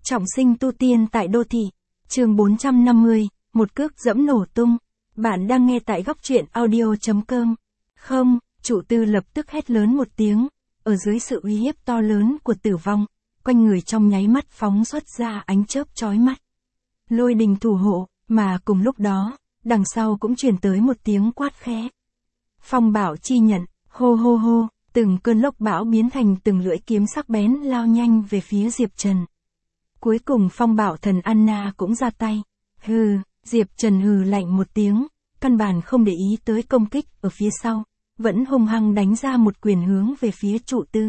Trọng sinh tu tiên tại đô thị. Chương 450, một cước dẫm nổ tung. Bạn đang nghe tại góc truyện audio.com. Không, chủ tư lập tức hét lớn một tiếng, ở dưới sự uy hiếp to lớn của tử vong, quanh người trong nháy mắt phóng xuất ra ánh chớp chói mắt. Lôi đình thủ hộ, mà cùng lúc đó, đằng sau cũng truyền tới một tiếng quát khẽ. Phong bạo chi nhận, hô hô hô, từng cơn lốc bão biến thành từng lưỡi kiếm sắc bén lao nhanh về phía Diệp Trần. Cuối cùng phong bạo thần Anna cũng ra tay. Hừ, Diệp Trần hừ lạnh một tiếng, căn bản không để ý tới công kích ở phía sau, vẫn hung hăng đánh ra một quyền hướng về phía trụ tư.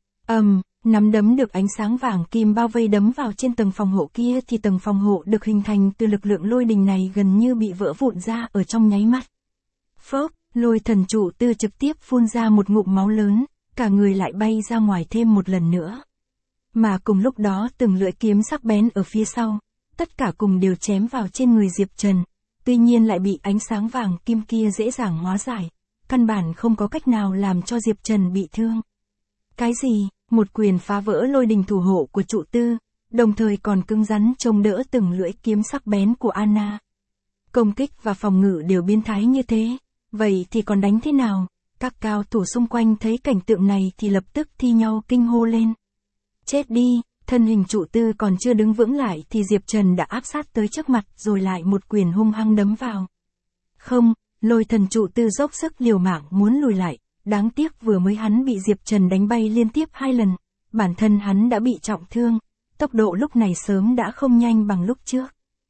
Nắm đấm được ánh sáng vàng kim bao vây đấm vào trên tầng phòng hộ kia thì tầng phòng hộ được hình thành từ lực lượng lôi đình này gần như bị vỡ vụn ra ở trong nháy mắt. Phốc, lôi thần trụ tư trực tiếp phun ra một ngụm máu lớn, cả người lại bay ra ngoài thêm một lần nữa. Mà cùng lúc đó từng lưỡi kiếm sắc bén ở phía sau, tất cả cùng đều chém vào trên người Diệp Trần, tuy nhiên lại bị ánh sáng vàng kim kia dễ dàng hóa giải, căn bản không có cách nào làm cho Diệp Trần bị thương. Cái gì? Một quyền phá vỡ lôi đình thủ hộ của trụ tư, đồng thời còn cứng rắn chống đỡ từng lưỡi kiếm sắc bén của Anna. Công kích và phòng ngự đều biến thái như thế, vậy thì còn đánh thế nào? Các cao thủ xung quanh thấy cảnh tượng này thì lập tức thi nhau kinh hô lên. Chết đi, thân hình trụ tư còn chưa đứng vững lại thì Diệp Trần đã áp sát tới trước mặt rồi lại một quyền hung hăng đấm vào. Không, lôi thần trụ tư dốc sức liều mạng muốn lùi lại, đáng tiếc vừa mới hắn bị Diệp Trần đánh bay liên tiếp 2 lần, bản thân hắn đã bị trọng thương, tốc độ lúc này sớm đã không nhanh bằng lúc trước.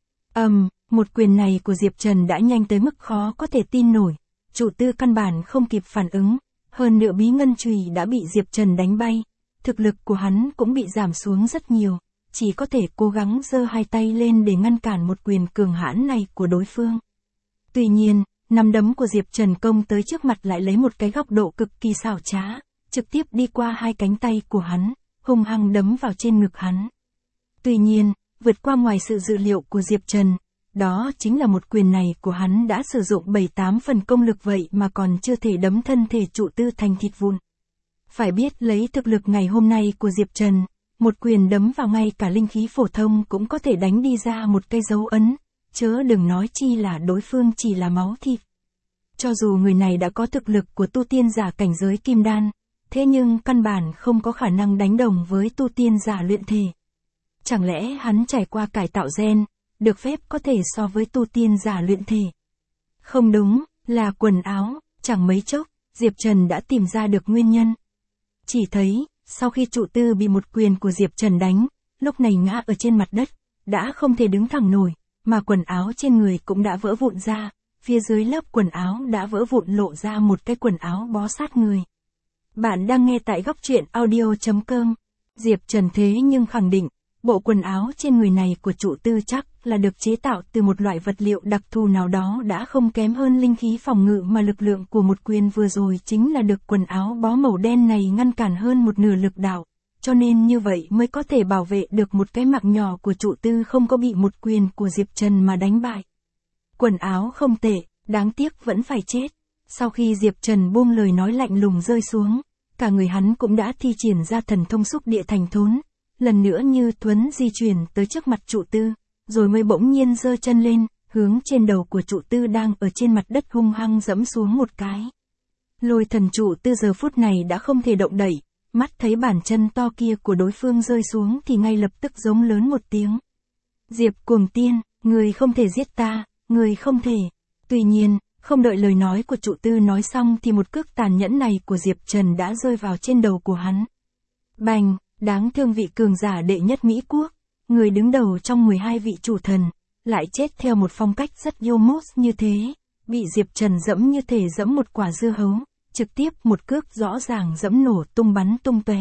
Một quyền này của Diệp Trần đã nhanh tới mức khó có thể tin nổi, trụ tư căn bản không kịp phản ứng, hơn nữa bí ngân chùy đã bị Diệp Trần đánh bay. Thực lực của hắn cũng bị giảm xuống rất nhiều, chỉ có thể cố gắng giơ hai tay lên để ngăn cản một quyền cường hãn này của đối phương. Tuy nhiên, nắm đấm của Diệp Trần công tới trước mặt lại lấy một cái góc độ cực kỳ xảo trá, trực tiếp đi qua hai cánh tay của hắn, hung hăng đấm vào trên ngực hắn. Tuy nhiên, vượt qua ngoài sự dự liệu của Diệp Trần, đó chính là một quyền này của hắn đã sử dụng 7-8 phần công lực vậy mà còn chưa thể đấm thân thể trụ tư thành thịt vụn. Phải biết lấy thực lực ngày hôm nay của Diệp Trần, một quyền đấm vào ngay cả linh khí phổ thông cũng có thể đánh đi ra một cây dấu ấn, chớ đừng nói chi là đối phương chỉ là máu thịt. Cho dù người này đã có thực lực của tu tiên giả cảnh giới kim đan, thế nhưng căn bản không có khả năng đánh đồng với tu tiên giả luyện thể. Chẳng lẽ hắn trải qua cải tạo gen, được phép có thể so với tu tiên giả luyện thể? Không đúng, là quần áo, chẳng mấy chốc, Diệp Trần đã tìm ra được nguyên nhân. Chỉ thấy, sau khi trụ tư bị một quyền của Diệp Trần đánh, lúc này ngã ở trên mặt đất, đã không thể đứng thẳng nổi, mà quần áo trên người cũng đã vỡ vụn ra, phía dưới lớp quần áo đã vỡ vụn lộ ra một cái quần áo bó sát người. Bạn đang nghe tại góc truyện audio.com. Diệp Trần thế nhưng khẳng định, bộ quần áo trên người này của trụ tư chắc là được chế tạo từ một loại vật liệu đặc thù nào đó đã không kém hơn linh khí phòng ngự mà lực lượng của một quyền vừa rồi chính là được quần áo bó màu đen này ngăn cản hơn một nửa lực đạo, cho nên như vậy mới có thể bảo vệ được một cái mạng nhỏ của trụ tư không có bị một quyền của Diệp Trần mà đánh bại. Quần áo không tệ, đáng tiếc vẫn phải chết. Sau khi Diệp Trần buông lời nói lạnh lùng rơi xuống, cả người hắn cũng đã thi triển ra thần thông xúc địa thành thốn, lần nữa như thuấn di chuyển tới trước mặt trụ tư, rồi mới bỗng nhiên giơ chân lên, hướng trên đầu của trụ tư đang ở trên mặt đất hung hăng giẫm xuống một cái. Lôi thần trụ tư giờ phút này đã không thể động đậy, mắt thấy bàn chân to kia của đối phương rơi xuống thì ngay lập tức giống lớn một tiếng. Diệp cuồng tiên, người không thể giết ta, người không thể. Tuy nhiên, không đợi lời nói của trụ tư nói xong thì một cước tàn nhẫn này của Diệp Trần đã rơi vào trên đầu của hắn. Bành! Đáng thương vị cường giả đệ nhất Mỹ Quốc, người đứng đầu trong 12 vị chủ thần, lại chết theo một phong cách rất Yomos như thế, bị Diệp Trần giẫm như thể giẫm một quả dưa hấu, trực tiếp một cước rõ ràng giẫm nổ tung bắn tung tóe.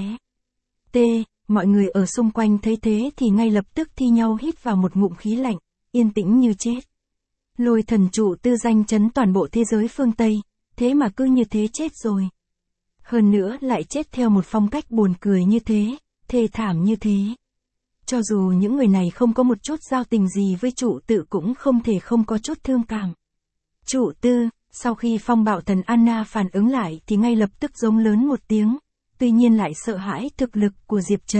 Mọi người ở xung quanh thấy thế thì ngay lập tức thi nhau hít vào một ngụm khí lạnh, yên tĩnh như chết. Lôi thần trụ tư danh chấn toàn bộ thế giới phương Tây, thế mà cứ như thế chết rồi. Hơn nữa lại chết theo một phong cách buồn cười như thế, thê thảm như thế. Cho dù những người này không có một chút giao tình gì với trụ tự cũng không thể không có chút thương cảm. Trụ tư, sau khi phong bạo thần Anna phản ứng lại thì ngay lập tức giống lớn một tiếng, tuy nhiên lại sợ hãi thực lực của Diệp Trần,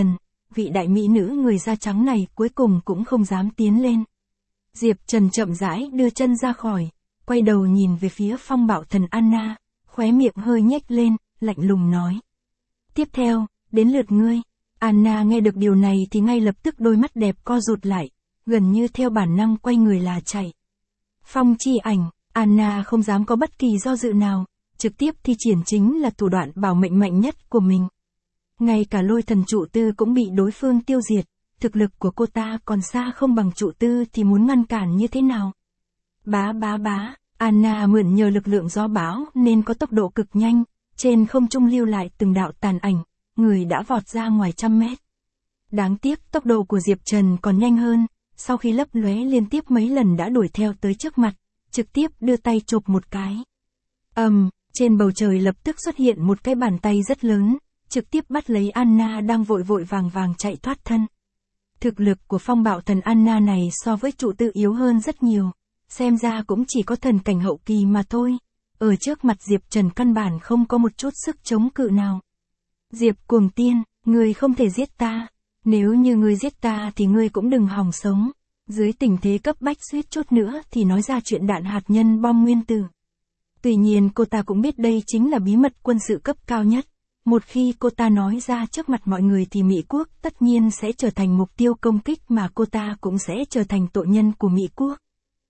vị đại mỹ nữ người da trắng này cuối cùng cũng không dám tiến lên. Diệp Trần chậm rãi đưa chân ra khỏi, quay đầu nhìn về phía phong bạo thần Anna, khóe miệng hơi nhếch lên, lạnh lùng nói. Tiếp theo, đến lượt ngươi. Anna nghe được điều này thì ngay lập tức đôi mắt đẹp co rụt lại, gần như theo bản năng quay người là chạy. Phong chi ảnh, Anna không dám có bất kỳ do dự nào, trực tiếp thi triển chính là thủ đoạn bảo mệnh mạnh nhất của mình. Ngay cả lôi thần trụ tư cũng bị đối phương tiêu diệt, thực lực của cô ta còn xa không bằng trụ tư thì muốn ngăn cản như thế nào. Bá, Anna mượn nhờ lực lượng gió bão nên có tốc độ cực nhanh, trên không trung lưu lại từng đạo tàn ảnh, người đã vọt ra ngoài 100 mét. Đáng tiếc tốc độ của Diệp Trần còn nhanh hơn, sau khi lấp lóe liên tiếp mấy lần đã đuổi theo tới trước mặt, trực tiếp đưa tay chộp một cái. Trên bầu trời lập tức xuất hiện một cái bàn tay rất lớn, trực tiếp bắt lấy Anna đang vội vàng chạy thoát thân. Thực lực của phong bạo thần Anna này so với trụ tư yếu hơn rất nhiều, xem ra cũng chỉ có thần cảnh hậu kỳ mà thôi. Ở trước mặt Diệp Trần căn bản không có một chút sức chống cự nào. Diệp Cuồng Tiên, ngươi không thể giết ta. Nếu như ngươi giết ta thì ngươi cũng đừng hòng sống. Dưới tình thế cấp bách suýt chút nữa thì nói ra chuyện đạn hạt nhân bom nguyên tử. Tuy nhiên cô ta cũng biết đây chính là bí mật quân sự cấp cao nhất. Một khi cô ta nói ra trước mặt mọi người thì Mỹ quốc tất nhiên sẽ trở thành mục tiêu công kích mà cô ta cũng sẽ trở thành tội nhân của Mỹ quốc.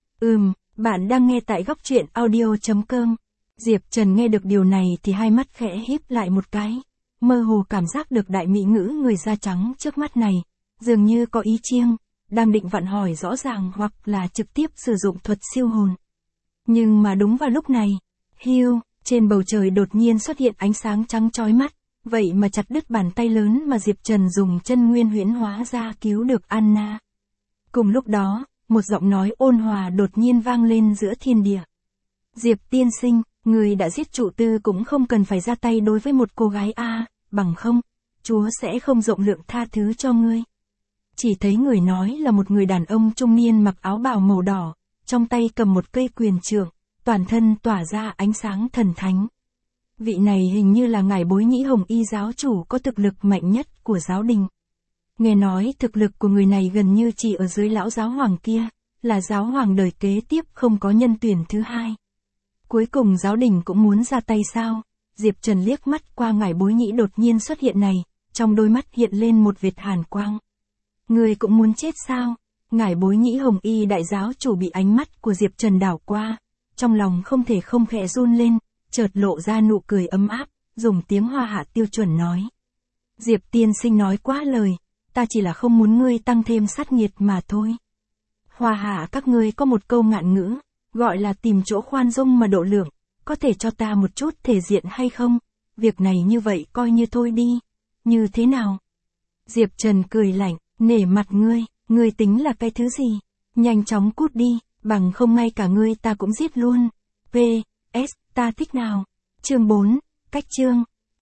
Bạn đang nghe tại góc truyện audio.com. Diệp Trần nghe được điều này thì hai mắt khẽ híp lại một cái. Mơ hồ cảm giác được đại mỹ ngữ người da trắng trước mắt này, dường như có ý chiêng, đang định vặn hỏi rõ ràng hoặc là trực tiếp sử dụng thuật siêu hồn. Nhưng mà đúng vào lúc này, trên bầu trời đột nhiên xuất hiện ánh sáng trắng chói mắt, vậy mà chặt đứt bàn tay lớn mà Diệp Trần dùng chân nguyên huyễn hóa ra cứu được Anna. Cùng lúc đó, một giọng nói ôn hòa đột nhiên vang lên giữa thiên địa. Diệp tiên sinh, người đã giết trụ tư cũng không cần phải ra tay đối với một cô gái bằng không, Chúa sẽ không rộng lượng tha thứ cho ngươi. Chỉ thấy người nói là một người đàn ông trung niên mặc áo bào màu đỏ, trong tay cầm một cây quyền trượng, toàn thân tỏa ra ánh sáng thần thánh. Vị này hình như là ngài Bối Nhĩ Hồng Y giáo chủ có thực lực mạnh nhất của giáo đình. Nghe nói thực lực của người này gần như chỉ ở dưới lão giáo hoàng kia, là giáo hoàng đời kế tiếp không có nhân tuyển thứ hai. Cuối cùng giáo đình cũng muốn ra tay sao? Diệp Trần liếc mắt qua ngài Bối Nhĩ đột nhiên xuất hiện này, trong đôi mắt hiện lên một vệt hàn quang. Người cũng muốn chết sao? Ngài Bối Nhĩ Hồng Y đại giáo chủ bị ánh mắt của Diệp Trần đảo qua, trong lòng không thể không khẽ run lên, chợt lộ ra nụ cười ấm áp, dùng tiếng Hoa Hạ tiêu chuẩn nói. Diệp tiên sinh nói quá lời, ta chỉ là không muốn ngươi tăng thêm sát nghiệt mà thôi. Hoa Hạ các ngươi có một câu ngạn ngữ, gọi là tìm chỗ khoan dung mà độ lượng, có thể cho ta một chút thể diện hay không? Việc này như vậy coi như thôi đi. Như thế nào? Diệp Trần cười lạnh, nể mặt ngươi tính là cái thứ gì? Nhanh chóng cút đi, bằng không ngay cả ngươi ta cũng giết luôn. PS, ta thích nào? Chương 4, cách chương.